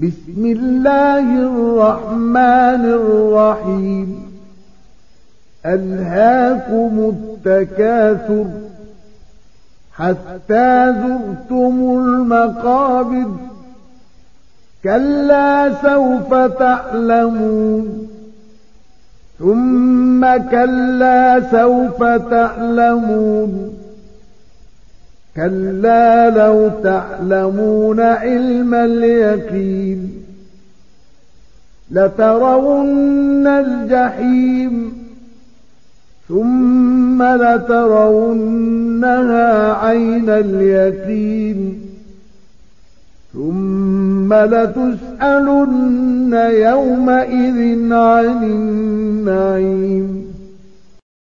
بسم الله الرحمن الرحيم ألهاكم التكاثر حتى زرتم المقابر كلا سوف تعلمون ثم كلا سوف تعلمون كلا لو تعلمون علم اليقين لترون الجحيم ثم لترونها عين اليقين ثم لتسألن يومئذ عن النعيم